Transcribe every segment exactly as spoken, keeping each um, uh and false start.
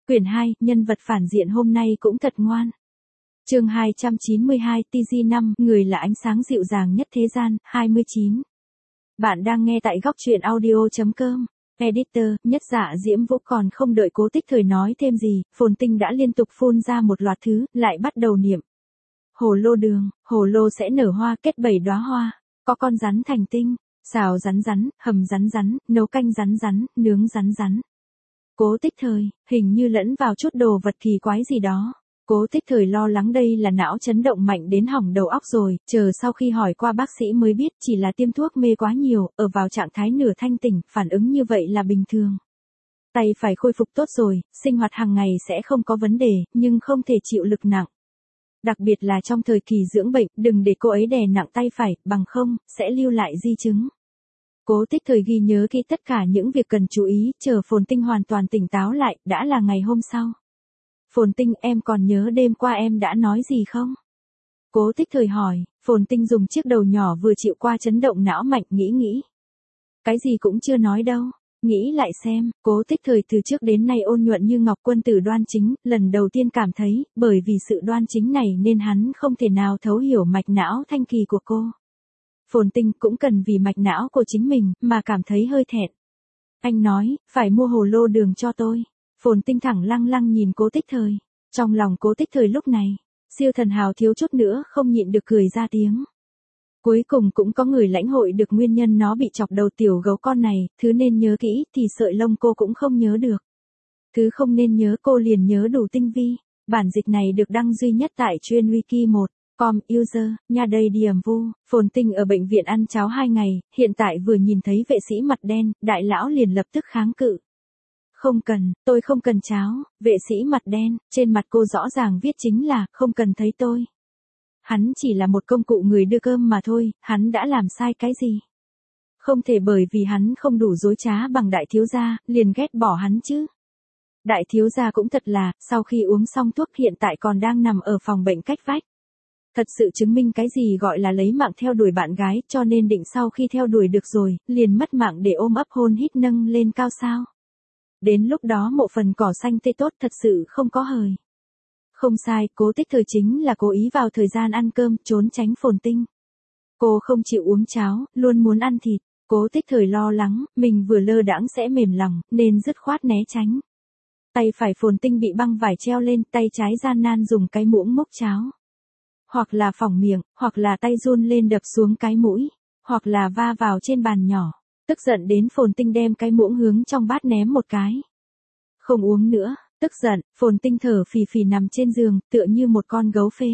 Quyển hai, nhân vật phản diện hôm nay cũng thật ngoan. Chương hai trăm chín mươi hai, tê giê năm, người là ánh sáng dịu dàng nhất thế gian, hai mươi chín. Bạn đang nghe tại góc truyện audio chấm com. Editor, Nhất Dạ Diễm Vũ. Còn không đợi Cố Tích Thời nói thêm gì, Phồn Tinh đã liên tục phun ra một loạt thứ, lại bắt đầu niệm. Hồ lô đường, hồ lô sẽ nở hoa, kết bảy đóa hoa, có con rắn thành tinh, xào rắn rắn, hầm rắn rắn, nấu canh rắn rắn, nướng rắn rắn. Cố Tích Thời, hình như lẫn vào chút đồ vật kỳ quái gì đó. Cố Tích Thời lo lắng đây là não chấn động mạnh đến hỏng đầu óc rồi, chờ sau khi hỏi qua bác sĩ mới biết chỉ là tiêm thuốc mê quá nhiều, ở vào trạng thái nửa thanh tỉnh, phản ứng như vậy là bình thường. Tay phải khôi phục tốt rồi, sinh hoạt hàng ngày sẽ không có vấn đề, nhưng không thể chịu lực nặng. Đặc biệt là trong thời kỳ dưỡng bệnh, đừng để cô ấy đè nặng tay phải, bằng không, sẽ lưu lại di chứng. Cố Tích Thời ghi nhớ kỹ tất cả những việc cần chú ý, chờ Phồn Tinh hoàn toàn tỉnh táo lại, đã là ngày hôm sau. Phồn Tinh, em còn nhớ đêm qua em đã nói gì không? Cố Tích Thời hỏi. Phồn Tinh dùng chiếc đầu nhỏ vừa chịu qua chấn động não mạnh nghĩ nghĩ. Cái gì cũng chưa nói đâu. Nghĩ lại xem, Cố Tích Thời từ trước đến nay ôn nhuận như ngọc, quân tử đoan chính, lần đầu tiên cảm thấy, bởi vì sự đoan chính này nên hắn không thể nào thấu hiểu mạch não thanh kỳ của cô. Phồn Tinh cũng cần vì mạch não của chính mình, mà cảm thấy hơi thẹn. Anh nói, phải mua hồ lô đường cho tôi. Phồn Tinh thẳng lăng lăng nhìn Cố Tích Thời. Trong lòng Cố Tích Thời lúc này, siêu thần hào thiếu chút nữa không nhịn được cười ra tiếng. Cuối cùng cũng có người lãnh hội được nguyên nhân nó bị chọc đầu tiểu gấu con này, thứ nên nhớ kỹ thì sợi lông cô cũng không nhớ được. Thứ không nên nhớ cô liền nhớ đủ tinh vi. Bản dịch này được đăng duy nhất tại chuyên wiki một. Com, user, nha đây điểm vu. Phồn Tinh ở bệnh viện ăn cháo hai ngày, hiện tại vừa nhìn thấy vệ sĩ mặt đen, đại lão liền lập tức kháng cự. Không cần, tôi không cần cháo. Vệ sĩ mặt đen, trên mặt cô rõ ràng viết chính là, không cần thấy tôi. Hắn chỉ là một công cụ người đưa cơm mà thôi, hắn đã làm sai cái gì? Không thể bởi vì hắn không đủ dối trá bằng đại thiếu gia, liền ghét bỏ hắn chứ. Đại thiếu gia cũng thật là, sau khi uống xong thuốc hiện tại còn đang nằm ở phòng bệnh cách vách. Thật sự chứng minh cái gì gọi là lấy mạng theo đuổi bạn gái, cho nên định sau khi theo đuổi được rồi, liền mất mạng để ôm ấp hôn hít nâng lên cao sao. Đến lúc đó mộ phần cỏ xanh tươi tốt thật sự không có hời. Không sai, Cố Tích Thời chính là cố ý vào thời gian ăn cơm, trốn tránh Phồn Tinh. Cô không chịu uống cháo, luôn muốn ăn thịt. Cố Tích Thời lo lắng, mình vừa lơ đãng sẽ mềm lòng, nên dứt khoát né tránh. Tay phải Phồn Tinh bị băng vải treo lên, tay trái gian nan dùng cái muỗng múc cháo. Hoặc là phỏng miệng, hoặc là tay run lên đập xuống cái mũi, hoặc là va vào trên bàn nhỏ. Tức giận đến Phồn Tinh đem cái muỗng hướng trong bát ném một cái. Không uống nữa, tức giận, Phồn Tinh thở phì phì nằm trên giường, tựa như một con gấu phế.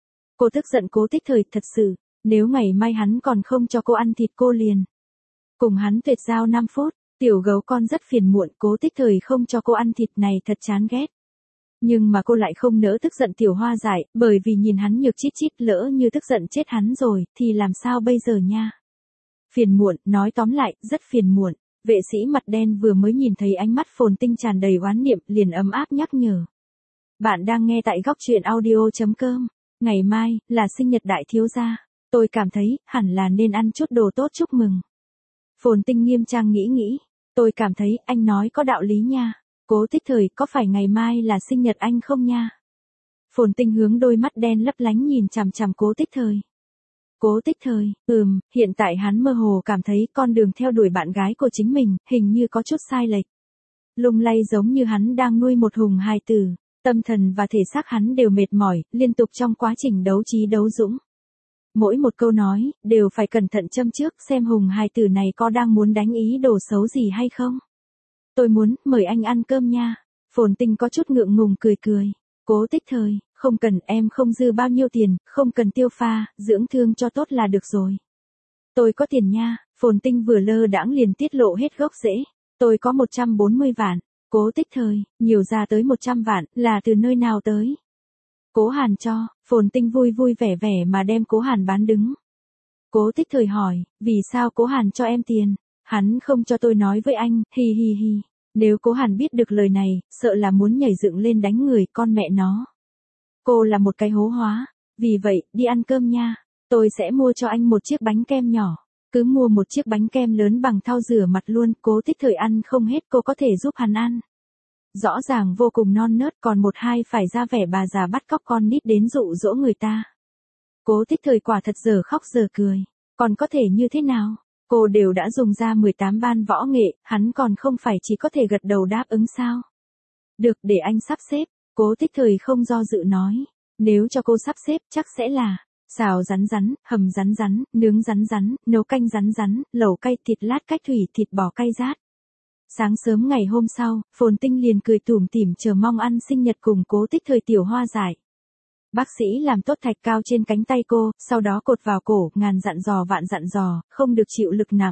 Cô tức giận Cố Tích Thời thật sự, nếu ngày mai hắn còn không cho cô ăn thịt cô liền. Cùng hắn tuyệt giao năm phút, tiểu gấu con rất phiền muộn, Cố Tích Thời không cho cô ăn thịt này thật chán ghét. Nhưng mà cô lại không nỡ tức giận tiểu hoa dại, bởi vì nhìn hắn nhược chít chít, lỡ như tức giận chết hắn rồi, thì làm sao bây giờ nha. Phiền muộn, nói tóm lại, rất phiền muộn. Vệ sĩ mặt đen vừa mới nhìn thấy ánh mắt Phồn Tinh tràn đầy oán niệm, liền ấm áp nhắc nhở. Bạn đang nghe tại góc truyện audio chấm com. Ngày mai, là sinh nhật đại thiếu gia. Tôi cảm thấy, hẳn là nên ăn chút đồ tốt chúc mừng. Phồn Tinh nghiêm trang nghĩ nghĩ. Tôi cảm thấy, anh nói có đạo lý nha. Cố Tích Thời, có phải ngày mai là sinh nhật anh không nha? Phồn Tinh hướng đôi mắt đen lấp lánh nhìn chằm chằm Cố Tích Thời. Cố Tích Thời, ừm, hiện tại hắn mơ hồ cảm thấy con đường theo đuổi bạn gái của chính mình, hình như có chút sai lệch. Lung lay giống như hắn đang nuôi một hùng hài tử, tâm thần và thể xác hắn đều mệt mỏi, liên tục trong quá trình đấu trí đấu dũng. Mỗi một câu nói, đều phải cẩn thận châm trước xem hùng hài tử này có đang muốn đánh ý đồ xấu gì hay không. Tôi muốn, mời anh ăn cơm nha. Phồn Tinh có chút ngượng ngùng cười cười. Cố Tích Thời, không cần, em không dư bao nhiêu tiền, không cần tiêu pha, dưỡng thương cho tốt là được rồi. Tôi có tiền nha. Phồn Tinh vừa lơ đãng liền tiết lộ hết gốc rễ. Tôi có một trăm bốn mươi vạn. Cố Tích Thời, nhiều ra tới một trăm vạn, là từ nơi nào tới? Cố Hàn cho. Phồn Tinh vui vui vẻ vẻ mà đem Cố Hàn bán đứng. Cố Tích Thời hỏi, vì sao Cố Hàn cho em tiền? Hắn không cho tôi nói với anh, hi hi hi. Nếu Cố Hàn biết được lời này, sợ là muốn nhảy dựng lên đánh người, con mẹ nó. Cô là một cái hố hóa. Vì vậy, đi ăn cơm nha. Tôi sẽ mua cho anh một chiếc bánh kem nhỏ. Cứ mua một chiếc bánh kem lớn bằng thau rửa mặt luôn. Cố Tích Thời ăn không hết, cô có thể giúp hắn ăn. Rõ ràng vô cùng non nớt còn một hai phải ra vẻ bà già bắt cóc con nít đến dụ dỗ người ta. Cố Tích Thời quả thật giờ khóc giờ cười. Còn có thể như thế nào? Cô đều đã dùng ra mười tám ban võ nghệ, hắn còn không phải chỉ có thể gật đầu đáp ứng sao? Được, để anh sắp xếp. Cố Tích Thời không do dự nói. Nếu cho cô sắp xếp chắc sẽ là xào rắn rắn, hầm rắn rắn, nướng rắn rắn, nấu canh rắn rắn, lẩu cay thịt lát cách thủy thịt bò cay rát. Sáng sớm ngày hôm sau, Phồn Tinh liền cười tủm tỉm chờ mong ăn sinh nhật cùng Cố Tích Thời tiểu hoa giải. Bác sĩ làm tốt thạch cao trên cánh tay cô, sau đó cột vào cổ, ngàn dặn dò vạn dặn dò, không được chịu lực nặng.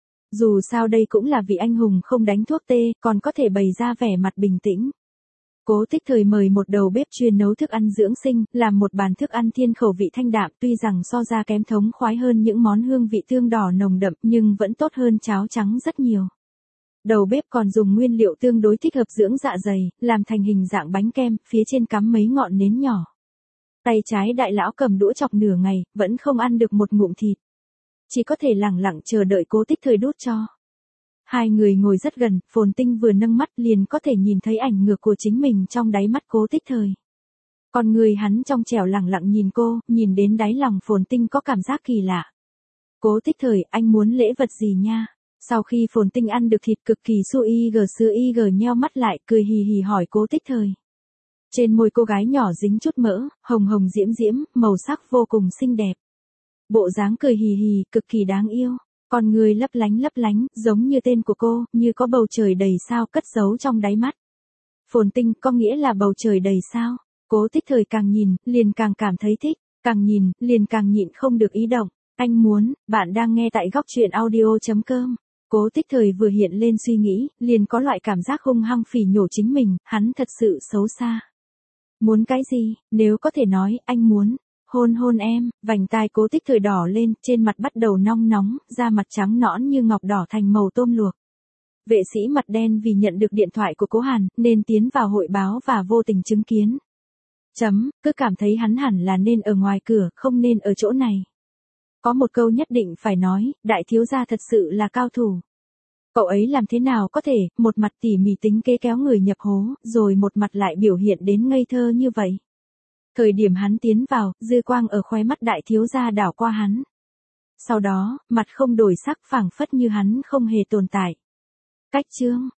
Dù sao đây cũng là vị anh hùng không đánh thuốc tê, còn có thể bày ra vẻ mặt bình tĩnh. Cố Tích Thời mời một đầu bếp chuyên nấu thức ăn dưỡng sinh, làm một bàn thức ăn thiên khẩu vị thanh đạm, tuy rằng so ra kém thống khoái hơn những món hương vị tương đỏ nồng đậm, nhưng vẫn tốt hơn cháo trắng rất nhiều. Đầu bếp còn dùng nguyên liệu tương đối thích hợp dưỡng dạ dày, làm thành hình dạng bánh kem, phía trên cắm mấy ngọn nến nhỏ. Tay trái đại lão cầm đũa chọc nửa ngày, vẫn không ăn được một ngụm thịt. Chỉ có thể lẳng lặng chờ đợi Cố Tích Thời đút cho. Hai người ngồi rất gần, Phồn Tinh vừa nâng mắt liền có thể nhìn thấy ảnh ngược của chính mình trong đáy mắt Cố Tích Thời. Còn người hắn trong trẻo lẳng lặng nhìn cô, nhìn đến đáy lòng Phồn Tinh có cảm giác kỳ lạ. Cố Tích Thời, anh muốn lễ vật gì nha? Sau khi Phồn Tinh ăn được thịt cực kỳ su y gờ sưa y gờ nheo mắt lại, cười hì hì hỏi Cố Tích Thời. Trên môi cô gái nhỏ dính chút mỡ, hồng hồng diễm diễm, màu sắc vô cùng xinh đẹp. Bộ dáng cười hì hì, cực kỳ đáng yêu. Con người lấp lánh lấp lánh, giống như tên của cô, như có bầu trời đầy sao cất giấu trong đáy mắt. Phồn Tinh, có nghĩa là bầu trời đầy sao? Cố Tích Thời càng nhìn, liền càng cảm thấy thích, càng nhìn, liền càng nhịn không được ý động. Anh muốn, bạn đang nghe tại góc truyện audio chấm com. Cố Tích Thời vừa hiện lên suy nghĩ, liền có loại cảm giác hung hăng phỉ nhổ chính mình, hắn thật sự xấu xa. Muốn cái gì, nếu có thể nói, anh muốn hôn hôn em. Vành tai Cố Tích Thời đỏ lên, trên mặt bắt đầu nong nóng, da mặt trắng nõn như ngọc đỏ thành màu tôm luộc. Vệ sĩ mặt đen vì nhận được điện thoại của Cố Hàn, nên tiến vào hội báo và vô tình chứng kiến. Chấm, cứ cảm thấy hắn hẳn là nên ở ngoài cửa, không nên ở chỗ này. Có một câu nhất định phải nói, đại thiếu gia thật sự là cao thủ. Cậu ấy làm thế nào có thể, một mặt tỉ mỉ tính kế kéo người nhập hố, rồi một mặt lại biểu hiện đến ngây thơ như vậy. Thời điểm hắn tiến vào, dư quang ở khóe mắt đại thiếu gia đảo qua hắn. Sau đó, mặt không đổi sắc phảng phất như hắn không hề tồn tại. Cách chương,